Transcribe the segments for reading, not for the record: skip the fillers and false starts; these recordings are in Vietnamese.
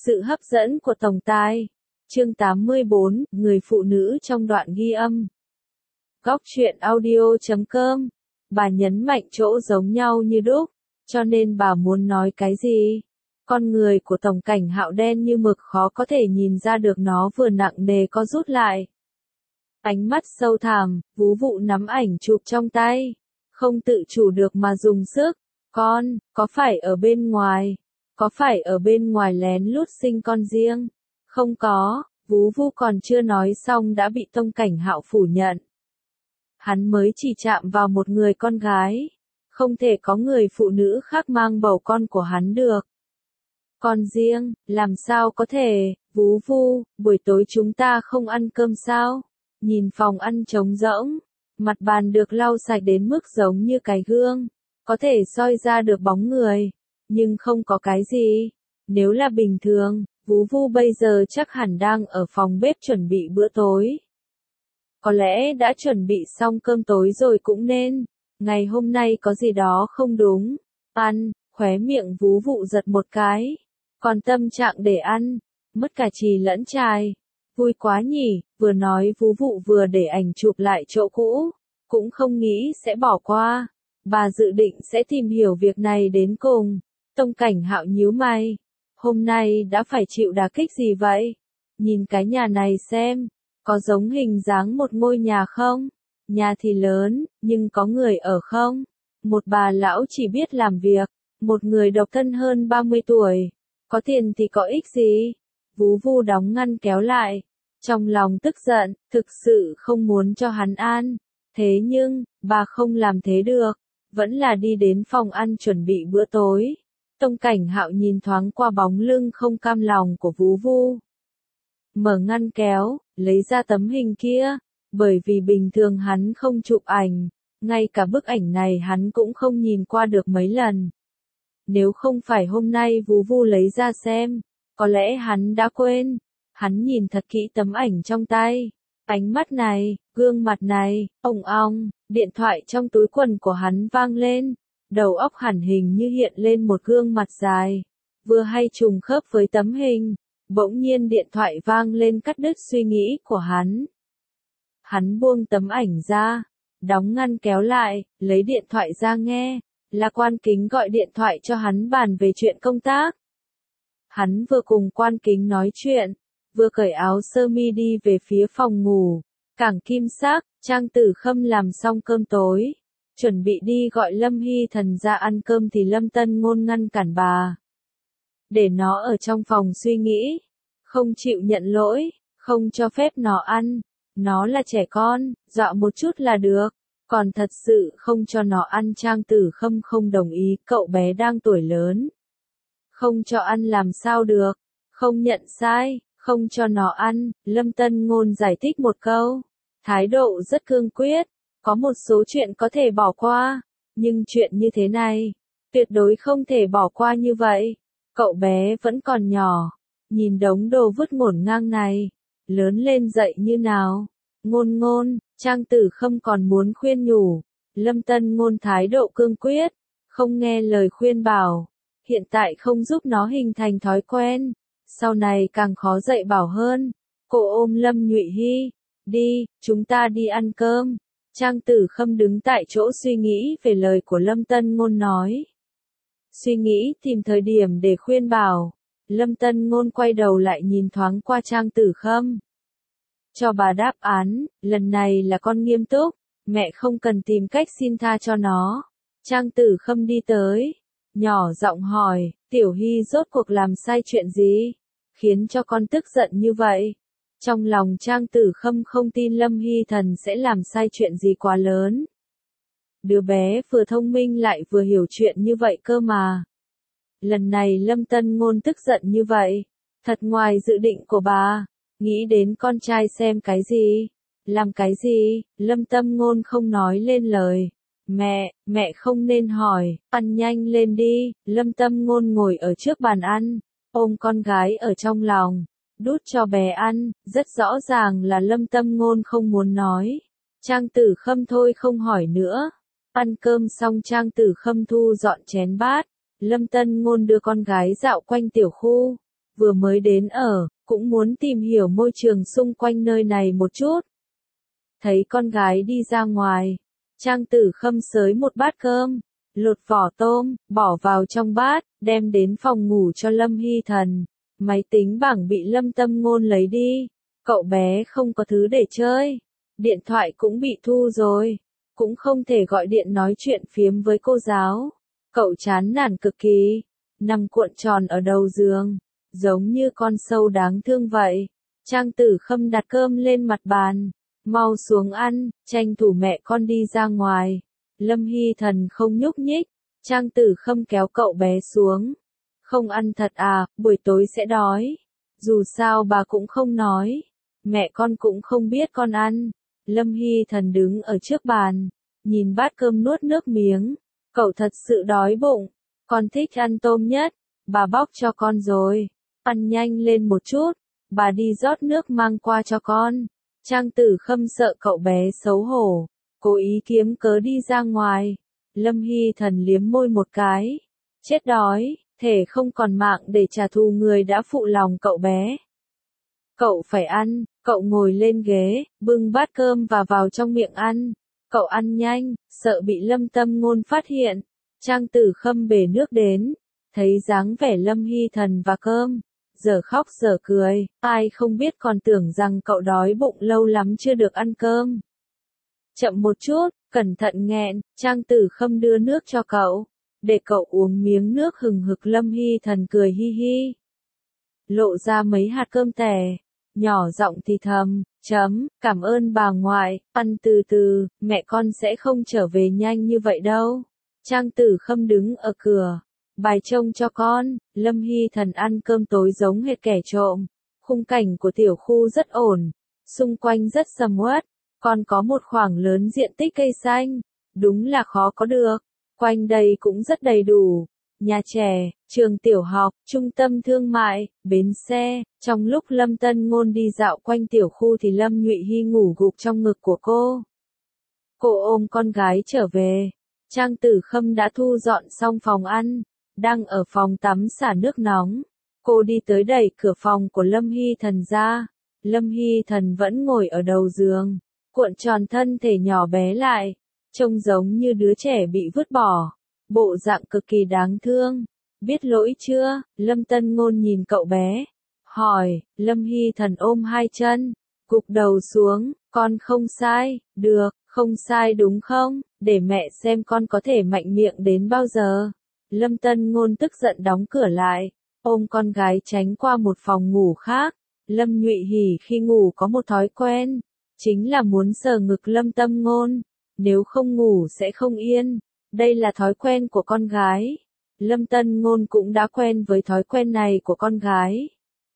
Sự hấp dẫn của tổng tài. Chương 84, người phụ nữ trong đoạn ghi âm. Góc truyện audio.com. Bà nhấn mạnh chỗ giống nhau như đúc, cho nên bà muốn nói cái gì? Con người của Tổng Cảnh Hạo đen như mực, khó có thể nhìn ra được nó vừa nặng nề có rút lại. Ánh mắt sâu thẳm, Vú Vụ nắm ảnh chụp trong tay, không tự chủ được mà dùng sức. Con, có phải ở bên ngoài? Có phải ở bên ngoài lén lút sinh con riêng? Không có, Vú Vu còn chưa nói xong đã bị Tông Cảnh Hạo phủ nhận. Hắn mới chỉ chạm vào một người con gái, không thể có người phụ nữ khác mang bầu con của hắn được. Con riêng, làm sao có thể? Vú Vu, buổi tối chúng ta không ăn cơm sao? Nhìn phòng ăn trống rỗng, mặt bàn được lau sạch đến mức giống như cái gương, có thể soi ra được bóng người, nhưng không có cái gì. Nếu là bình thường, Vú Vu bây giờ chắc hẳn đang ở phòng bếp chuẩn bị bữa tối. Có lẽ đã chuẩn bị xong cơm tối rồi cũng nên. Ngày hôm nay có gì đó không đúng. Ăn, khóe miệng Vú Vụ giật một cái. Còn tâm trạng để ăn, mất cả chì lẫn chài. Vui quá nhỉ, vừa nói Vú Vụ vừa để ảnh chụp lại chỗ cũ. Cũng không nghĩ sẽ bỏ qua. Bà dự định sẽ tìm hiểu việc này đến cùng. Tông Cảnh Hạo nhíu mày. Hôm nay đã phải chịu đả kích gì vậy? Nhìn cái nhà này xem, có giống hình dáng một ngôi nhà không? Nhà thì lớn, nhưng có người ở không? Một bà lão chỉ biết làm việc, một người độc thân hơn 30 tuổi. Có tiền thì có ích gì? Vú Vu đóng ngăn kéo lại. Trong lòng tức giận, thực sự không muốn cho hắn an. Thế nhưng, bà không làm thế được. Vẫn là đi đến phòng ăn chuẩn bị bữa tối. Tông Cảnh Hạo nhìn thoáng qua bóng lưng không cam lòng của Vú Vu. Mở ngăn kéo, lấy ra tấm hình kia. Bởi vì bình thường hắn không chụp ảnh, ngay cả bức ảnh này hắn cũng không nhìn qua được mấy lần. Nếu không phải hôm nay Vú Vu lấy ra xem, có lẽ hắn đã quên. Hắn nhìn thật kỹ tấm ảnh trong tay. Ánh mắt này, gương mặt này, ong, điện thoại trong túi quần của hắn vang lên. Đầu óc hẳn hình như hiện lên một gương mặt dài, vừa hay trùng khớp với tấm hình. Bỗng nhiên điện thoại vang lên cắt đứt suy nghĩ của hắn. Hắn buông tấm ảnh ra, đóng ngăn kéo lại, lấy điện thoại ra nghe. Là Quan Kính gọi điện thoại cho hắn bàn về chuyện công tác. Hắn vừa cùng Quan Kính nói chuyện, vừa cởi áo sơ mi đi về phía phòng ngủ. Cảng Kim Sắc, Trang Tử Khâm làm xong cơm tối, chuẩn bị đi gọi Lâm Hy Thần ra ăn cơm thì Lâm Tân Ngôn ngăn cản bà. Để nó ở trong phòng suy nghĩ, không chịu nhận lỗi, không cho phép nó ăn. Nó là trẻ con, dọa một chút là được, còn thật sự không cho nó ăn. Trang Tử Khâm không đồng ý, cậu bé đang tuổi lớn. Không cho ăn làm sao được, không nhận sai, không cho nó ăn. Lâm Tân Ngôn giải thích một câu, thái độ rất cương quyết. Có một số chuyện có thể bỏ qua, nhưng chuyện như thế này, tuyệt đối không thể bỏ qua như vậy. Cậu bé vẫn còn nhỏ, nhìn đống đồ vứt ngổn ngang này, lớn lên dậy như nào? Ngôn, Trang Tử Khâm còn muốn khuyên nhủ. Lâm Tân Ngôn thái độ cương quyết, không nghe lời khuyên bảo. Hiện tại không giúp nó hình thành thói quen, sau này càng khó dạy bảo hơn. Cô ôm Lâm Nhụy Hy, đi, chúng ta đi ăn cơm. Trang Tử Khâm đứng tại chỗ suy nghĩ về lời của Lâm Tân Ngôn nói. Suy nghĩ tìm thời điểm để khuyên bảo. Lâm Tân Ngôn quay đầu lại nhìn thoáng qua Trang Tử Khâm. Cho bà đáp án, lần này là con nghiêm túc, mẹ không cần tìm cách xin tha cho nó. Trang Tử Khâm đi tới, nhỏ giọng hỏi, Tiểu Hy rốt cuộc làm sai chuyện gì, khiến cho con tức giận như vậy? Trong lòng Trang Tử Khâm không tin Lâm Hy Thần sẽ làm sai chuyện gì quá lớn. Đứa bé vừa thông minh lại vừa hiểu chuyện như vậy cơ mà. Lần này Lâm Tân Ngôn tức giận như vậy, thật ngoài dự định của bà. Nghĩ đến con trai xem cái gì, làm cái gì, Lâm Tân Ngôn không nói lên lời. Mẹ không nên hỏi, ăn nhanh lên đi. Lâm Tân Ngôn ngồi ở trước bàn ăn, ôm con gái ở trong lòng, đút cho bé ăn. Rất rõ ràng là Lâm Tân Ngôn không muốn nói. Trang Tử Khâm thôi không hỏi nữa. Ăn cơm xong Trang Tử Khâm thu dọn chén bát. Lâm Tân Ngôn đưa con gái dạo quanh tiểu khu, vừa mới đến ở, cũng muốn tìm hiểu môi trường xung quanh nơi này một chút. Thấy con gái đi ra ngoài, Trang Tử Khâm xới một bát cơm, lột vỏ tôm, bỏ vào trong bát, đem đến phòng ngủ cho Lâm Hy Thần. Máy tính bảng bị Lâm Tâm Ngôn lấy đi, cậu bé không có thứ để chơi, điện thoại cũng bị thu rồi, cũng không thể gọi điện nói chuyện phiếm với cô giáo. Cậu chán nản cực kỳ, nằm cuộn tròn ở đầu giường, giống như con sâu đáng thương vậy. Trang Tử Khâm đặt cơm lên mặt bàn, mau xuống ăn, tranh thủ mẹ con đi ra ngoài. Lâm Hy Thần không nhúc nhích, Trang Tử Khâm kéo cậu bé xuống. Không ăn thật à, buổi tối sẽ đói. Dù sao bà cũng không nói, mẹ con cũng không biết con ăn. Lâm Hy Thần đứng ở trước bàn, nhìn bát cơm nuốt nước miếng. Cậu thật sự đói bụng, con thích ăn tôm nhất, bà bóc cho con rồi. Ăn nhanh lên một chút, bà đi rót nước mang qua cho con. Trang Tử Khâm sợ cậu bé xấu hổ, cố ý kiếm cớ đi ra ngoài. Lâm Hy Thần liếm môi một cái. Chết đói, thể không còn mạng để trả thù người đã phụ lòng cậu bé. Cậu phải ăn, cậu ngồi lên ghế, bưng bát cơm và vào trong miệng ăn. Cậu ăn nhanh, sợ bị Lâm Tâm Ngôn phát hiện. Trang Tử Khâm bể nước đến, thấy dáng vẻ Lâm Hy Thần và cơm, giờ khóc giờ cười, ai không biết còn tưởng rằng cậu đói bụng lâu lắm chưa được ăn cơm. Chậm một chút, cẩn thận nghẹn, Trang Tử Khâm đưa nước cho cậu, để cậu uống miếng nước hừng hực. Lâm Hy Thần cười hi hi, lộ ra mấy hạt cơm tẻ, nhỏ giọng thì thầm, cảm ơn bà ngoại, ăn từ từ, mẹ con sẽ không trở về nhanh như vậy đâu. Trang Tử Khâm đứng ở cửa, bài trông cho con. Lâm Hy Thần ăn cơm tối giống hệt kẻ trộm. Khung cảnh của tiểu khu rất ổn, xung quanh rất sầm uất, còn có một khoảng lớn diện tích cây xanh, đúng là khó có được. Quanh đây cũng rất đầy đủ, nhà trẻ, trường tiểu học, trung tâm thương mại, bến xe. Trong lúc Lâm Tân Ngôn đi dạo quanh tiểu khu thì Lâm Nhụy Hy ngủ gục trong ngực của cô. Cô ôm con gái trở về. Trang Tử Khâm đã thu dọn xong phòng ăn, đang ở phòng tắm xả nước nóng. Cô đi tới đẩy cửa phòng của Lâm Hy Thần ra. Lâm Hy Thần vẫn ngồi ở đầu giường, cuộn tròn thân thể nhỏ bé lại, trông giống như đứa trẻ bị vứt bỏ, bộ dạng cực kỳ đáng thương. Biết lỗi chưa? Lâm Tân Ngôn nhìn cậu bé, hỏi. Lâm Hy Thần ôm hai chân, gục đầu xuống, con không sai, được, không sai đúng không? Để mẹ xem con có thể mạnh miệng đến bao giờ. Lâm Tân Ngôn tức giận đóng cửa lại, ôm con gái tránh qua một phòng ngủ khác. Lâm Nhụy Hỉ khi ngủ có một thói quen, chính là muốn sờ ngực Lâm Tâm Ngôn, nếu không ngủ sẽ không yên. Đây là thói quen của con gái. Lâm Tân Ngôn cũng đã quen với thói quen này của con gái.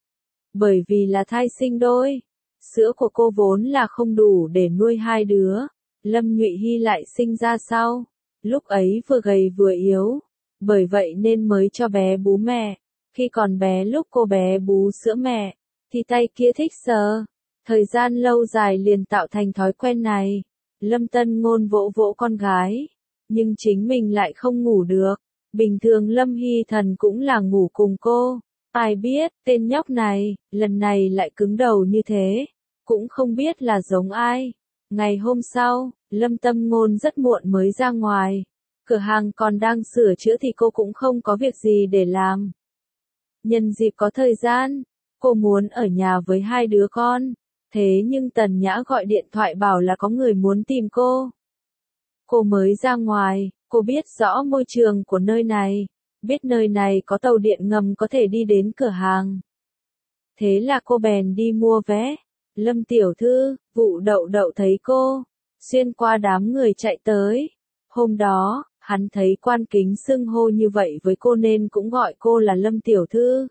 Bởi vì là thai sinh đôi, sữa của cô vốn là không đủ để nuôi hai đứa. Lâm Nhụy Hy lại sinh ra sau, lúc ấy vừa gầy vừa yếu, bởi vậy nên mới cho bé bú mẹ. Khi còn bé lúc cô bé bú sữa mẹ, thì tay kia thích sờ. Thời gian lâu dài liền tạo thành thói quen này. Lâm Tân Ngôn vỗ vỗ con gái, nhưng chính mình lại không ngủ được. Bình thường Lâm Hy Thần cũng là ngủ cùng cô. Ai biết, tên nhóc này, lần này lại cứng đầu như thế. Cũng không biết là giống ai. Ngày hôm sau, Lâm Tâm Ngôn rất muộn mới ra ngoài. Cửa hàng còn đang sửa chữa thì cô cũng không có việc gì để làm. Nhân dịp có thời gian, cô muốn ở nhà với hai đứa con. Thế nhưng Tần Nhã gọi điện thoại bảo là có người muốn tìm cô. Cô mới ra ngoài, cô biết rõ môi trường của nơi này, biết nơi này có tàu điện ngầm có thể đi đến cửa hàng. Thế là cô bèn đi mua vé. Lâm tiểu thư, Vụ Đậu Đậu thấy cô, xuyên qua đám người chạy tới. Hôm đó, hắn thấy Quan Kính xưng hô như vậy với cô nên cũng gọi cô là Lâm tiểu thư.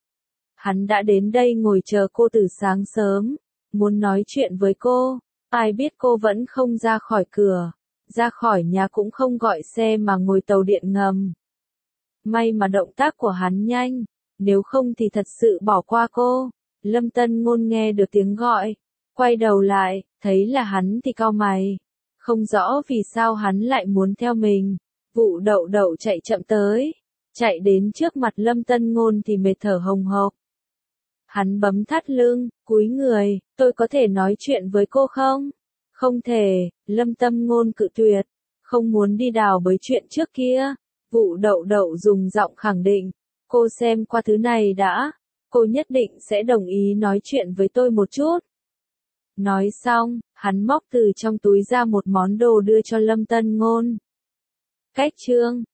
Hắn đã đến đây ngồi chờ cô từ sáng sớm, muốn nói chuyện với cô. Ai biết cô vẫn không ra khỏi cửa, ra khỏi nhà cũng không gọi xe mà ngồi tàu điện ngầm. May mà động tác của hắn nhanh, nếu không thì thật sự bỏ qua cô. Lâm Tân Ngôn nghe được tiếng gọi, quay đầu lại, thấy là hắn thì cau mày. Không rõ vì sao hắn lại muốn theo mình. Vụ Đậu Đậu chạy chậm tới, chạy đến trước mặt Lâm Tân Ngôn thì mệt thở hồng hộc. Hắn bấm thắt lưng, cúi người, tôi có thể nói chuyện với cô không? Không thể, Lâm Tâm Ngôn cự tuyệt, không muốn đi đào bới chuyện trước kia. Vụ Đậu Đậu dùng giọng khẳng định, cô xem qua thứ này đã, cô nhất định sẽ đồng ý nói chuyện với tôi một chút. Nói xong, hắn móc từ trong túi ra một món đồ đưa cho Lâm Tân Ngôn. Cách chương